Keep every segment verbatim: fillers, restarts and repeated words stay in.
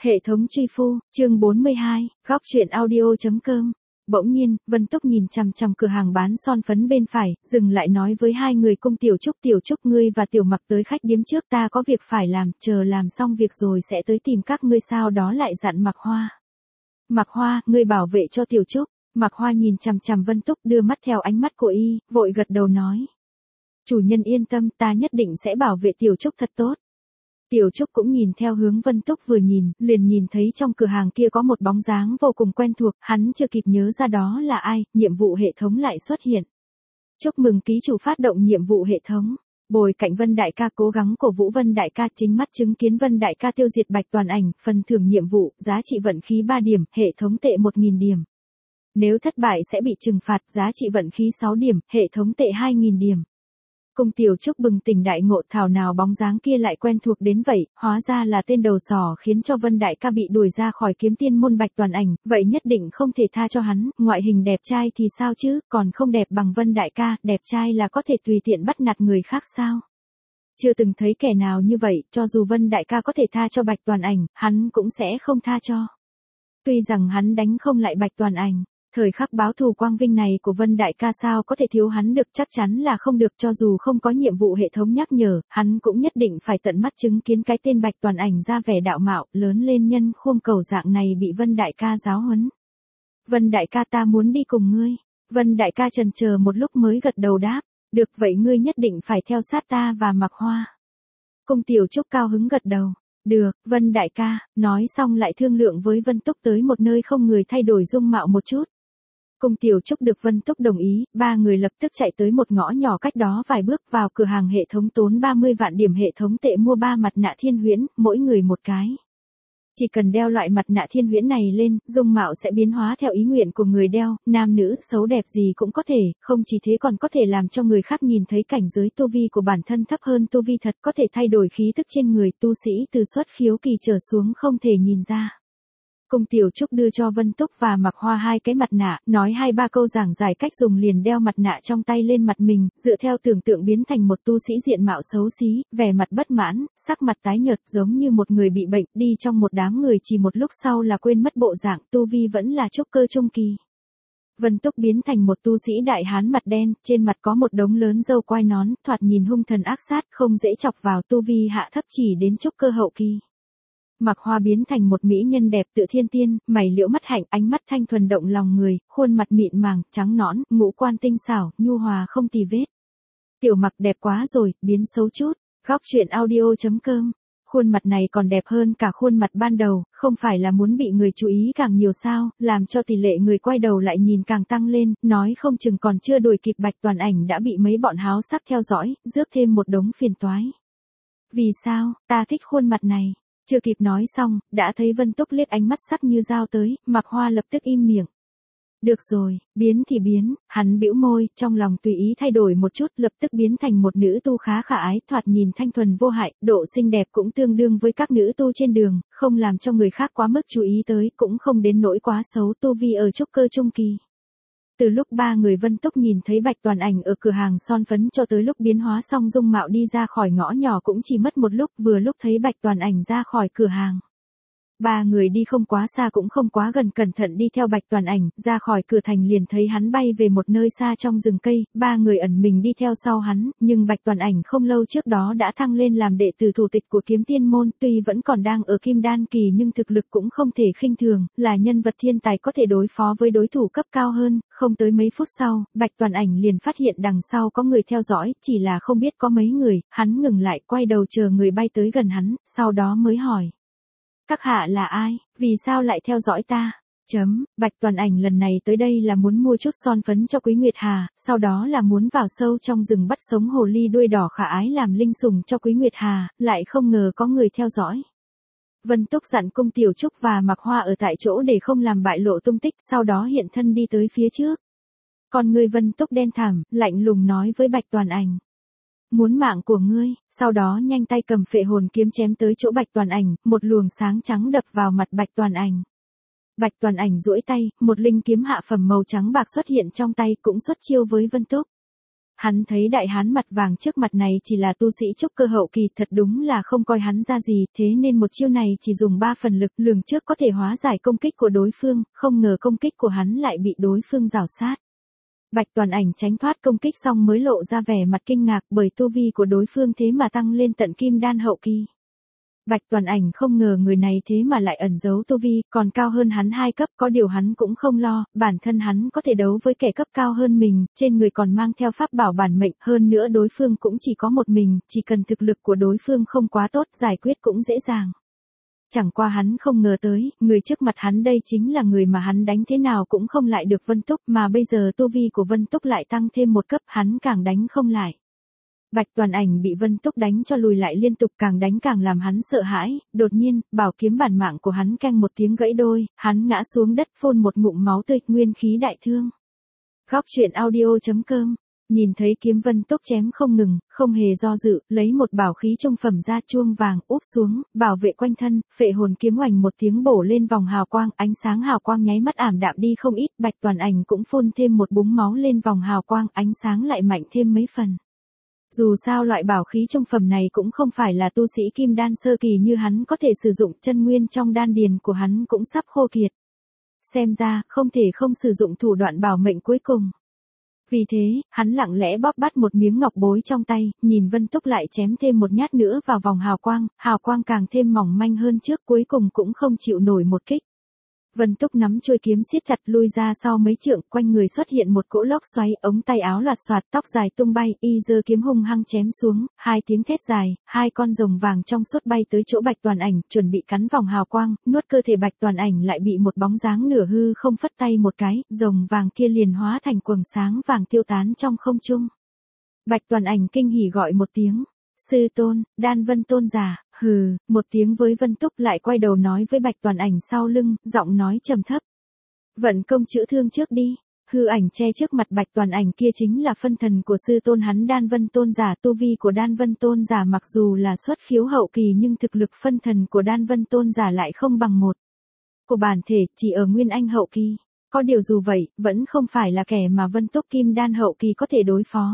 Hệ thống truy phu, chương bốn mươi hai, góc truyện audio.com. Bỗng nhiên, Vân Túc nhìn chằm chằm cửa hàng bán son phấn bên phải, dừng lại nói với hai người cung Tiểu Trúc Tiểu Trúc ngươi và Tiểu Mặc tới khách điếm trước ta có việc phải làm, chờ làm xong việc rồi sẽ tới tìm các ngươi sau đó lại dặn Mặc Hoa. Mặc Hoa, ngươi bảo vệ cho Tiểu Trúc. Mặc Hoa nhìn chằm chằm Vân Túc đưa mắt theo ánh mắt của y, vội gật đầu nói. Chủ nhân yên tâm ta nhất định sẽ bảo vệ Tiểu Trúc thật tốt. Tiểu Trúc cũng nhìn theo hướng Vân Túc vừa nhìn, liền nhìn thấy trong cửa hàng kia có một bóng dáng vô cùng quen thuộc, hắn chưa kịp nhớ ra đó là ai, nhiệm vụ hệ thống lại xuất hiện. Chúc mừng ký chủ phát động nhiệm vụ hệ thống. Bồi cạnh Vân Đại ca cố gắng cổ vũ Vân Đại ca chính mắt chứng kiến Vân Đại ca tiêu diệt Bạch Toàn Ảnh, phần thưởng nhiệm vụ, giá trị vận khí ba điểm, hệ thống tệ một nghìn điểm. Nếu thất bại sẽ bị trừng phạt, giá trị vận khí sáu điểm, hệ thống tệ hai nghìn điểm. Cung Tiểu Trúc bừng tỉnh đại ngộ thảo nào bóng dáng kia lại quen thuộc đến vậy, hóa ra là tên đầu sỏ khiến cho Vân Đại ca bị đuổi ra khỏi kiếm tiên môn Bạch Toàn Ảnh, vậy nhất định không thể tha cho hắn, ngoại hình đẹp trai thì sao chứ, còn không đẹp bằng Vân Đại ca, đẹp trai là có thể tùy tiện bắt nạt người khác sao? Chưa từng thấy kẻ nào như vậy, cho dù Vân Đại ca có thể tha cho Bạch Toàn Ảnh, hắn cũng sẽ không tha cho. Tuy rằng hắn đánh không lại Bạch Toàn Ảnh. Thời khắc báo thù quang vinh này của Vân Đại ca sao có thể thiếu hắn được, chắc chắn là không được, cho dù không có nhiệm vụ hệ thống nhắc nhở, hắn cũng nhất định phải tận mắt chứng kiến cái tên Bạch Toàn Ảnh ra vẻ đạo mạo, lớn lên nhân khuôn cầu dạng này bị Vân Đại ca giáo huấn. Vân Đại ca ta muốn đi cùng ngươi. Vân Đại ca chần chờ một lúc mới gật đầu đáp, được vậy ngươi nhất định phải theo sát ta và Mặc Hoa. Cung Tiểu Trúc cao hứng gật đầu. Được, Vân Đại ca, nói xong lại thương lượng với Vân Túc tới một nơi không người thay đổi dung mạo một chút. Cung Tiểu Trúc được Vân Túc đồng ý, ba người lập tức chạy tới một ngõ nhỏ cách đó vài bước vào cửa hàng hệ thống tốn ba mươi vạn điểm hệ thống tệ mua ba mặt nạ thiên huyễn, mỗi người một cái. Chỉ cần đeo loại mặt nạ thiên huyễn này lên, dung mạo sẽ biến hóa theo ý nguyện của người đeo, nam nữ, xấu đẹp gì cũng có thể, không chỉ thế còn có thể làm cho người khác nhìn thấy cảnh giới tu vi của bản thân thấp hơn tu vi thật, có thể thay đổi khí tức trên người, tu sĩ từ xuất khiếu kỳ trở xuống không thể nhìn ra. Cung Tiểu Trúc đưa cho Vân Túc và Mặc Hoa hai cái mặt nạ, nói hai ba câu giảng giải cách dùng liền đeo mặt nạ trong tay lên mặt mình, dựa theo tưởng tượng biến thành một tu sĩ diện mạo xấu xí, vẻ mặt bất mãn, sắc mặt tái nhợt giống như một người bị bệnh, đi trong một đám người chỉ một lúc sau là quên mất bộ dạng, tu vi vẫn là trúc cơ trung kỳ. Vân Túc biến thành một tu sĩ đại hán mặt đen, trên mặt có một đống lớn râu quai nón, thoạt nhìn hung thần ác sát, không dễ chọc vào, tu vi hạ thấp chỉ đến trúc cơ hậu kỳ. Mặc Hoa biến thành một mỹ nhân đẹp tựa thiên tiên, mày liễu mắt hạnh, ánh mắt thanh thuần động lòng người, khuôn mặt mịn màng, trắng nõn, ngũ quan tinh xảo, nhu hòa không tì vết. Tiểu Mặc đẹp quá rồi, biến xấu chút. Góc truyện audio.com. Khuôn mặt này còn đẹp hơn cả khuôn mặt ban đầu, không phải là muốn bị người chú ý càng nhiều sao, làm cho tỷ lệ người quay đầu lại nhìn càng tăng lên, nói không chừng còn chưa đuổi kịp Bạch Toàn Ảnh đã bị mấy bọn háo sắc theo dõi, rước thêm một đống phiền toái. Vì sao, ta thích khuôn mặt này. Chưa kịp nói xong, đã thấy Vân Túc liếc ánh mắt sắc như dao tới, Mặc Hoa lập tức im miệng. Được rồi, biến thì biến, hắn bĩu môi, trong lòng tùy ý thay đổi một chút, lập tức biến thành một nữ tu khá khả ái, thoạt nhìn thanh thuần vô hại, độ xinh đẹp cũng tương đương với các nữ tu trên đường, không làm cho người khác quá mức chú ý tới, cũng không đến nỗi quá xấu, tu vi ở trúc cơ trung kỳ. Từ lúc ba người Vân Túc nhìn thấy Bạch Toàn Ảnh ở cửa hàng son phấn cho tới lúc biến hóa xong dung mạo đi ra khỏi ngõ nhỏ cũng chỉ mất một lúc, vừa lúc thấy Bạch Toàn Ảnh ra khỏi cửa hàng. Ba người đi không quá xa cũng không quá gần, cẩn thận đi theo Bạch Toàn Ảnh, ra khỏi cửa thành liền thấy hắn bay về một nơi xa trong rừng cây, ba người ẩn mình đi theo sau hắn, nhưng Bạch Toàn Ảnh không lâu trước đó đã thăng lên làm đệ tử thủ tịch của kiếm tiên môn, tuy vẫn còn đang ở kim đan kỳ nhưng thực lực cũng không thể khinh thường, là nhân vật thiên tài có thể đối phó với đối thủ cấp cao hơn, không tới mấy phút sau, Bạch Toàn Ảnh liền phát hiện đằng sau có người theo dõi, chỉ là không biết có mấy người, hắn ngừng lại, quay đầu chờ người bay tới gần hắn, sau đó mới hỏi. Các hạ là ai, vì sao lại theo dõi ta? Chấm, Bạch Toàn Ảnh lần này tới đây là muốn mua chút son phấn cho Quý Nguyệt Hà, sau đó là muốn vào sâu trong rừng bắt sống hồ ly đuôi đỏ khả ái làm linh sủng cho Quý Nguyệt Hà, lại không ngờ có người theo dõi. Vân Túc dặn Cung Tiểu Trúc và Mặc Hoa ở tại chỗ để không làm bại lộ tung tích, sau đó hiện thân đi tới phía trước. Còn người Vân Túc đen thẳm, lạnh lùng nói với Bạch Toàn Ảnh. Muốn mạng của ngươi, sau đó nhanh tay cầm phệ hồn kiếm chém tới chỗ Bạch Toàn Ảnh, một luồng sáng trắng đập vào mặt Bạch Toàn Ảnh. Bạch Toàn Ảnh duỗi tay, một linh kiếm hạ phẩm màu trắng bạc xuất hiện trong tay cũng xuất chiêu với Vân Túc. hắn thấy đại hán mặt vàng trước mặt này chỉ là tu sĩ trúc cơ hậu kỳ, thật đúng là không coi hắn ra gì, thế nên một chiêu này chỉ dùng ba phần lực, lường trước có thể hóa giải công kích của đối phương, không ngờ công kích của hắn lại bị đối phương rào sát. Bạch Toàn Ảnh tránh thoát công kích xong mới lộ ra vẻ mặt kinh ngạc, bởi tu vi của đối phương thế mà tăng lên tận kim đan hậu kỳ. Bạch Toàn Ảnh không ngờ người này thế mà lại ẩn giấu tu vi, còn cao hơn hắn hai cấp, có điều hắn cũng không lo, bản thân hắn có thể đấu với kẻ cấp cao hơn mình, trên người còn mang theo pháp bảo bản mệnh, hơn nữa đối phương cũng chỉ có một mình, chỉ cần thực lực của đối phương không quá tốt, giải quyết cũng dễ dàng. Chẳng qua hắn không ngờ tới, người trước mặt hắn đây chính là người mà hắn đánh thế nào cũng không lại được Vân Túc, mà bây giờ tu vi của Vân Túc lại tăng thêm một cấp, hắn càng đánh không lại. Bạch Toàn Ảnh bị Vân Túc đánh cho lùi lại liên tục, càng đánh càng làm hắn sợ hãi, đột nhiên, bảo kiếm bản mạng của hắn keng một tiếng gãy đôi, hắn ngã xuống đất phun một ngụm máu tươi, nguyên khí đại thương. Góc truyện audio chấm com. Nhìn thấy kiếm Vân Túc chém không ngừng, không hề do dự, lấy một bảo khí trung phẩm ra chuông vàng, úp xuống, bảo vệ quanh thân, phệ hồn kiếm oành một tiếng bổ lên vòng hào quang, ánh sáng hào quang nháy mắt ảm đạm đi không ít, Bạch Toàn Ảnh cũng phun thêm một búng máu lên vòng hào quang, ánh sáng lại mạnh thêm mấy phần. Dù sao loại bảo khí trung phẩm này cũng không phải là tu sĩ kim đan sơ kỳ như hắn có thể sử dụng, chân nguyên trong đan điền của hắn cũng sắp khô kiệt. Xem ra, không thể không sử dụng thủ đoạn bảo mệnh cuối cùng. Vì thế, hắn lặng lẽ bóp bắt một miếng ngọc bối trong tay, nhìn Vân Túc lại chém thêm một nhát nữa vào vòng hào quang, hào quang càng thêm mỏng manh hơn trước, cuối cùng cũng không chịu nổi một kích. Vân Túc nắm chuôi kiếm siết chặt lui ra sau mấy trượng, quanh người xuất hiện một cỗ lốc xoáy, ống tay áo loạt xoạt, tóc dài tung bay, y giơ kiếm hung hăng chém xuống, hai tiếng thét dài, hai con rồng vàng trong suốt bay tới chỗ Bạch Toàn Ảnh, chuẩn bị cắn vòng hào quang, nuốt cơ thể Bạch Toàn Ảnh lại bị một bóng dáng nửa hư không phất tay một cái, rồng vàng kia liền hóa thành quầng sáng vàng tiêu tán trong không trung. Bạch Toàn Ảnh kinh hỉ gọi một tiếng, sư tôn, Đan Vân tôn giả. Hừ, một tiếng với Vân Túc, lại quay đầu nói với Bạch Toàn Ảnh sau lưng, giọng nói trầm thấp. Vận công chữa thương trước đi. Hư ảnh che trước mặt Bạch Toàn Ảnh kia chính là phân thần của sư tôn hắn Đan Vân tôn giả, tu vi của Đan Vân tôn giả mặc dù là xuất khiếu hậu kỳ nhưng thực lực phân thần của Đan Vân tôn giả lại không bằng một của bản thể, chỉ ở nguyên anh hậu kỳ. Có điều dù vậy, vẫn không phải là kẻ mà Vân Túc kim đan hậu kỳ có thể đối phó.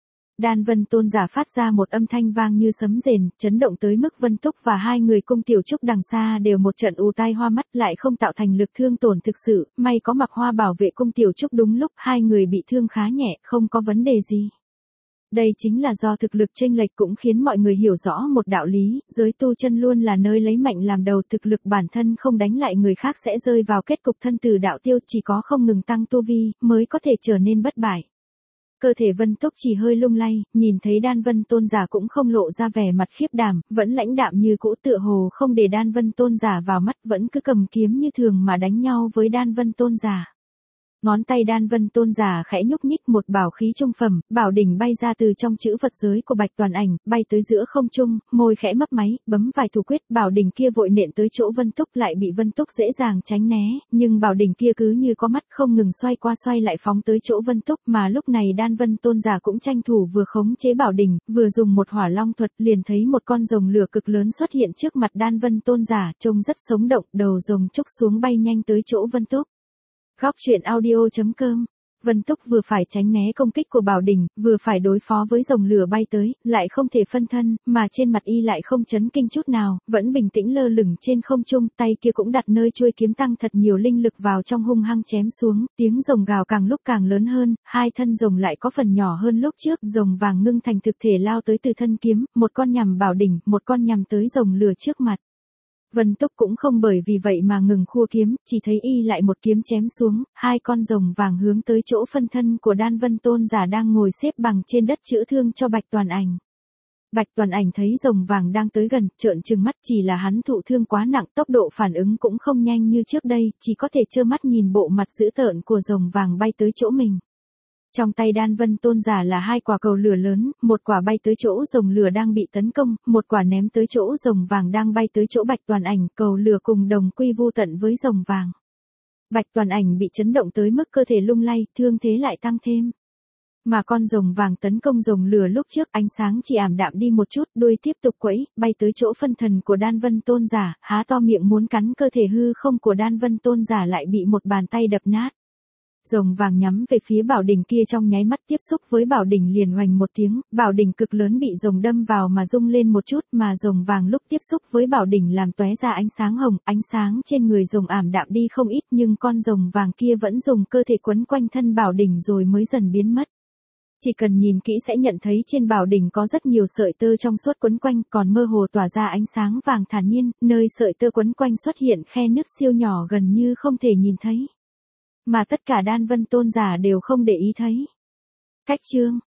Đan Vân tôn giả phát ra một âm thanh vang như sấm rền, chấn động tới mức Vân Túc và hai người cung tiểu trúc đằng xa đều một trận ù tai hoa mắt, lại không tạo thành lực thương tổn thực sự, may có mặc hoa bảo vệ cung tiểu trúc đúng lúc, hai người bị thương khá nhẹ, không có vấn đề gì. Đây chính là do thực lực chênh lệch cũng khiến mọi người hiểu rõ một đạo lý, giới tu chân luôn là nơi lấy mạnh làm đầu, thực lực bản thân không đánh lại người khác sẽ rơi vào kết cục thân tử đạo tiêu, chỉ có không ngừng tăng tu vi, mới có thể trở nên bất bại. Cơ thể Vân Túc chỉ hơi lung lay, nhìn thấy Đan Vân tôn giả cũng không lộ ra vẻ mặt khiếp đảm, vẫn lãnh đạm như cũ, tựa hồ không để Đan Vân tôn giả vào mắt, vẫn cứ cầm kiếm như thường mà đánh nhau với Đan Vân tôn giả. Ngón tay Đan Vân tôn giả khẽ nhúc nhích, một bảo khí trung phẩm, bảo đỉnh bay ra từ trong chữ vật giới của Bạch Toàn Ảnh, bay tới giữa không trung, môi khẽ mấp máy, bấm vài thủ quyết, bảo đỉnh kia vội nện tới chỗ Vân Túc, lại bị Vân Túc dễ dàng tránh né, nhưng bảo đỉnh kia cứ như có mắt không ngừng xoay qua xoay lại phóng tới chỗ Vân Túc, mà lúc này Đan Vân tôn giả cũng tranh thủ vừa khống chế bảo đỉnh, vừa dùng một hỏa long thuật, liền thấy một con rồng lửa cực lớn xuất hiện trước mặt Đan Vân tôn giả, trông rất sống động, đầu rồng trúc xuống bay nhanh tới chỗ Vân Túc. Góc truyện audio chấm com. Vân Túc vừa phải tránh né công kích của bảo đỉnh, vừa phải đối phó với rồng lửa bay tới, lại không thể phân thân, mà trên mặt y lại không chấn kinh chút nào, vẫn bình tĩnh lơ lửng trên không trung, tay kia cũng đặt nơi chuôi kiếm tăng thật nhiều linh lực vào trong hung hăng chém xuống, tiếng rồng gào càng lúc càng lớn hơn, hai thân rồng lại có phần nhỏ hơn lúc trước, rồng vàng ngưng thành thực thể lao tới từ thân kiếm, một con nhằm bảo đỉnh, một con nhằm tới rồng lửa trước mặt. Vân Túc cũng không bởi vì vậy mà ngừng khua kiếm, chỉ thấy y lại một kiếm chém xuống, hai con rồng vàng hướng tới chỗ phân thân của Đan Vân tôn giả đang ngồi xếp bằng trên đất chữa thương cho Bạch Toàn Ảnh. Bạch Toàn Ảnh thấy rồng vàng đang tới gần, trợn trừng mắt, chỉ là hắn thụ thương quá nặng, tốc độ phản ứng cũng không nhanh như trước đây, chỉ có thể trơ mắt nhìn bộ mặt dữ tợn của rồng vàng bay tới chỗ mình. Trong tay Đan Vân tôn giả là hai quả cầu lửa lớn, một quả bay tới chỗ rồng lửa đang bị tấn công, một quả ném tới chỗ rồng vàng đang bay tới chỗ Bạch Toàn Ảnh, cầu lửa cùng đồng quy vu tận với rồng vàng. Bạch Toàn Ảnh bị chấn động tới mức cơ thể lung lay, thương thế lại tăng thêm. Mà con rồng vàng tấn công rồng lửa lúc trước, ánh sáng chỉ ảm đạm đi một chút, đuôi tiếp tục quẫy, bay tới chỗ phân thần của Đan Vân tôn giả, há to miệng muốn cắn cơ thể hư không của Đan Vân tôn giả lại bị một bàn tay đập nát. Rồng vàng nhắm về phía bảo đỉnh kia trong nháy mắt tiếp xúc với bảo đỉnh liền oành một tiếng, bảo đỉnh cực lớn bị rồng đâm vào mà rung lên một chút, mà rồng vàng lúc tiếp xúc với bảo đỉnh làm tóe ra ánh sáng hồng, ánh sáng trên người rồng ảm đạm đi không ít, nhưng con rồng vàng kia vẫn dùng cơ thể quấn quanh thân bảo đỉnh rồi mới dần biến mất. Chỉ cần nhìn kỹ sẽ nhận thấy trên bảo đỉnh có rất nhiều sợi tơ trong suốt quấn quanh, còn mơ hồ tỏa ra ánh sáng vàng thản nhiên, nơi sợi tơ quấn quanh xuất hiện khe nước siêu nhỏ gần như không thể nhìn thấy. Mà tất cả Đan Vân Tôn giả đều không để ý thấy. Cách chương